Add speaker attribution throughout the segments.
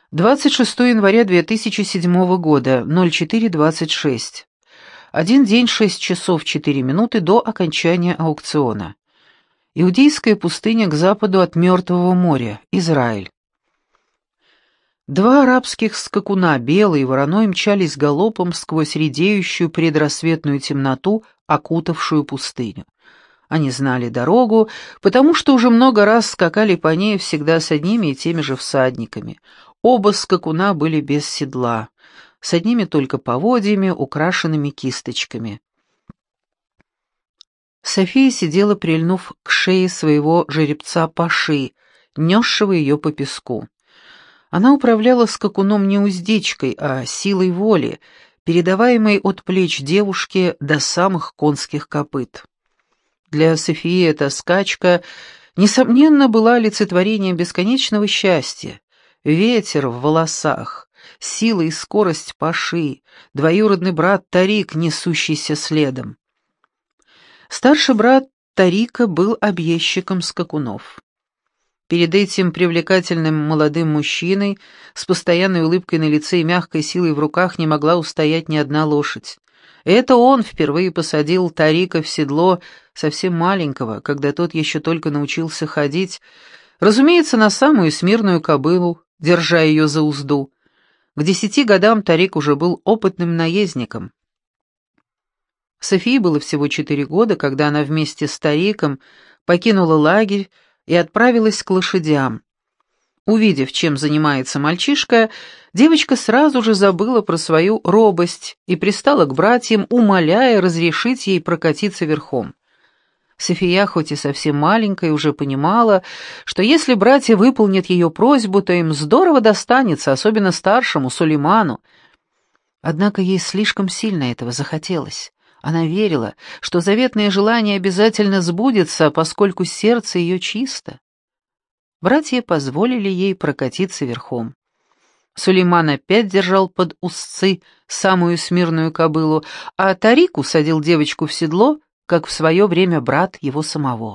Speaker 1: 26 января 2007 года, 04:26. 1 день 6 часов 4 минуты до окончания аукциона. Иудейская пустыня к западу от Мертвого моря, Израиль. Два арабских скакуна, белый и вороной, мчались галопом сквозь редеющую предрассветную темноту, окутавшую пустыню. Они знали дорогу, потому что уже много раз скакали по ней всегда с одними и теми же всадниками. Оба скакуна были без седла, с одними только поводьями, украшенными кисточками. София сидела, прильнув к шее своего жеребца Паши, несшего ее по песку. Она управляла скакуном не уздечкой, а силой воли, передаваемой от плеч девушки до самых конских копыт. Для Софии эта скачка, несомненно, была олицетворением бесконечного счастья. Ветер в волосах, сила и скорость Паши, двоюродный брат Тарик, несущийся следом. Старший брат Тарика был объездчиком скакунов. Перед этим привлекательным молодым мужчиной с постоянной улыбкой на лице и мягкой силой в руках не могла устоять ни одна лошадь. Это он впервые посадил Тарика в седло совсем маленького, когда тот еще только научился ходить, разумеется, на самую смирную кобылу, держа ее за узду. К 10 годам Тарик уже был опытным наездником. Софии было всего 4 года, когда она вместе с Тариком покинула лагерь и отправилась к лошадям. Увидев, чем занимается мальчишка, девочка сразу же забыла про свою робость и пристала к братьям, умоляя разрешить ей прокатиться верхом. София, хоть и совсем маленькая, уже понимала, что если братья выполнят ее просьбу, то им здорово достанется, особенно старшему, Сулейману. Однако ей слишком сильно этого захотелось. Она верила, что заветное желание обязательно сбудется, поскольку сердце ее чисто. Братья позволили ей прокатиться верхом. Сулейман опять держал под узцы самую смирную кобылу, а Тарик усадил девочку в седло, как в свое время брат его самого.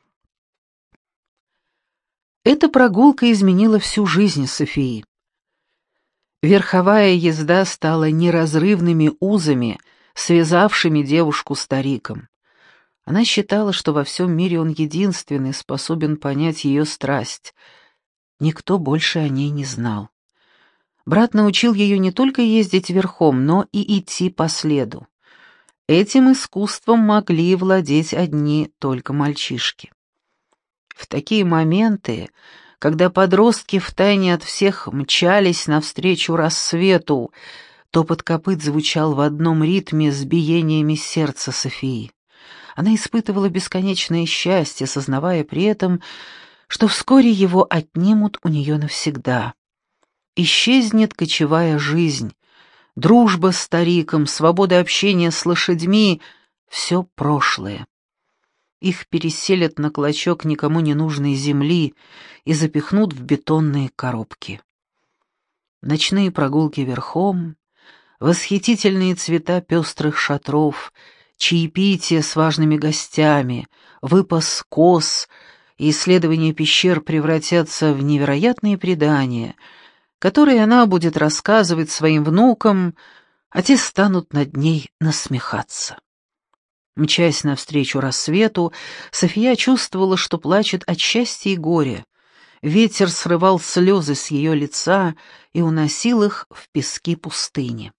Speaker 1: Эта прогулка изменила всю жизнь Софии. Верховая езда стала неразрывными узами, связавшими девушку с Тариком. Она считала, что во всем мире он единственный способен понять ее страсть. Никто больше о ней не знал. Брат научил ее не только ездить верхом, но и идти по следу. Этим искусством могли владеть одни только мальчишки. В такие моменты, когда подростки втайне от всех мчались навстречу рассвету, топот копыт звучал в одном ритме с биениями сердца Софии. Она испытывала бесконечное счастье, сознавая при этом, что вскоре его отнимут у нее навсегда. Исчезнет кочевая жизнь, дружба с Тариком, свобода общения с лошадьми — все прошлое. Их переселят на клочок никому не нужной земли и запихнут в бетонные коробки. Ночные прогулки верхом, восхитительные цвета пестрых шатров, чаепитие с важными гостями, выпас коз и исследование пещер превратятся в невероятные предания, которые она будет рассказывать своим внукам, а те станут над ней насмехаться. Мчась навстречу рассвету, София чувствовала, что плачет от счастья и горя. Ветер срывал слезы с ее лица и уносил их в пески пустыни.